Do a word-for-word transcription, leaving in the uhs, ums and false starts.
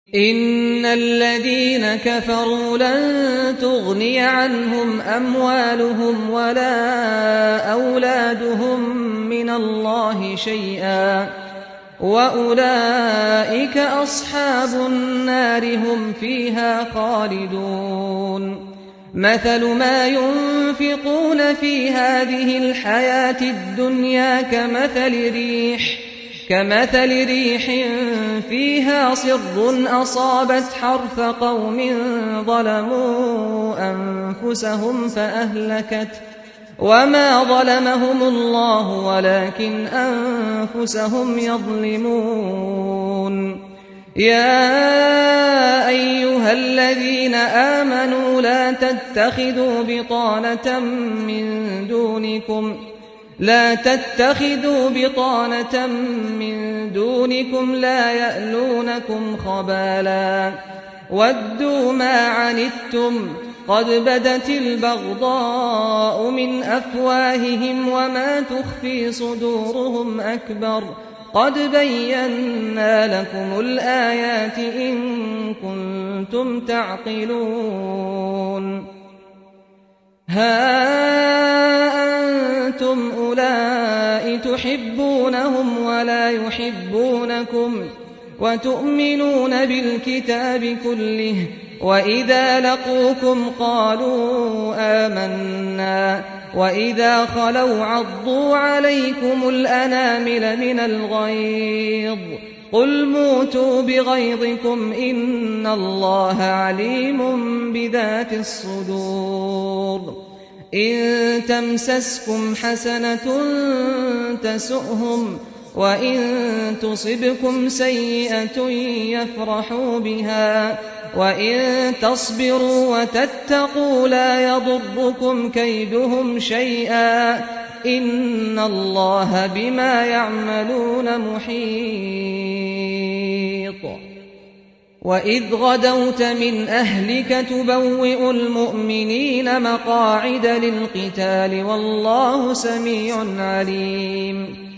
إن الذين كفروا لن تغني عنهم أموالهم ولا أولادهم من الله شيئا وأولئك أصحاب النار هم فيها خالدون مثل ما ينفقون في هذه الحياة الدنيا كمثل ريح كمثل ريح فيها صر أصابت حرث قوم ظلموا أنفسهم فأهلكت وما ظلمهم الله ولكن أنفسهم يظلمون يا أيها الذين آمنوا لا تتخذوا بطانة من دونكم لا تتخذوا بطانة من دونكم لا يألونكم خبالا ودوا ما عنتم قد بدت البغضاء من أفواههم وما تخفي صدورهم أكبر قد بينا لكم الآيات إن كنتم تعقلون ها أنتم أولئك تحبونهم ولا يحبونكم وتؤمنون بالكتاب كله وإذا لقوكم قالوا آمنا وإذا خلوا عضوا عليكم الأنامل من الغيظ قل موتوا بغيظكم إن الله عليم بذات الصدور إن تمسسكم حسنة تسؤهم وإن تصبكم سيئة يفرحوا بها وإن تصبروا وتتقوا لا يضركم كيدهم شيئا إن الله بما يعملون محيط وإذ غدوت من أهلك تبوئ المؤمنين مقاعد للقتال والله سميع عليم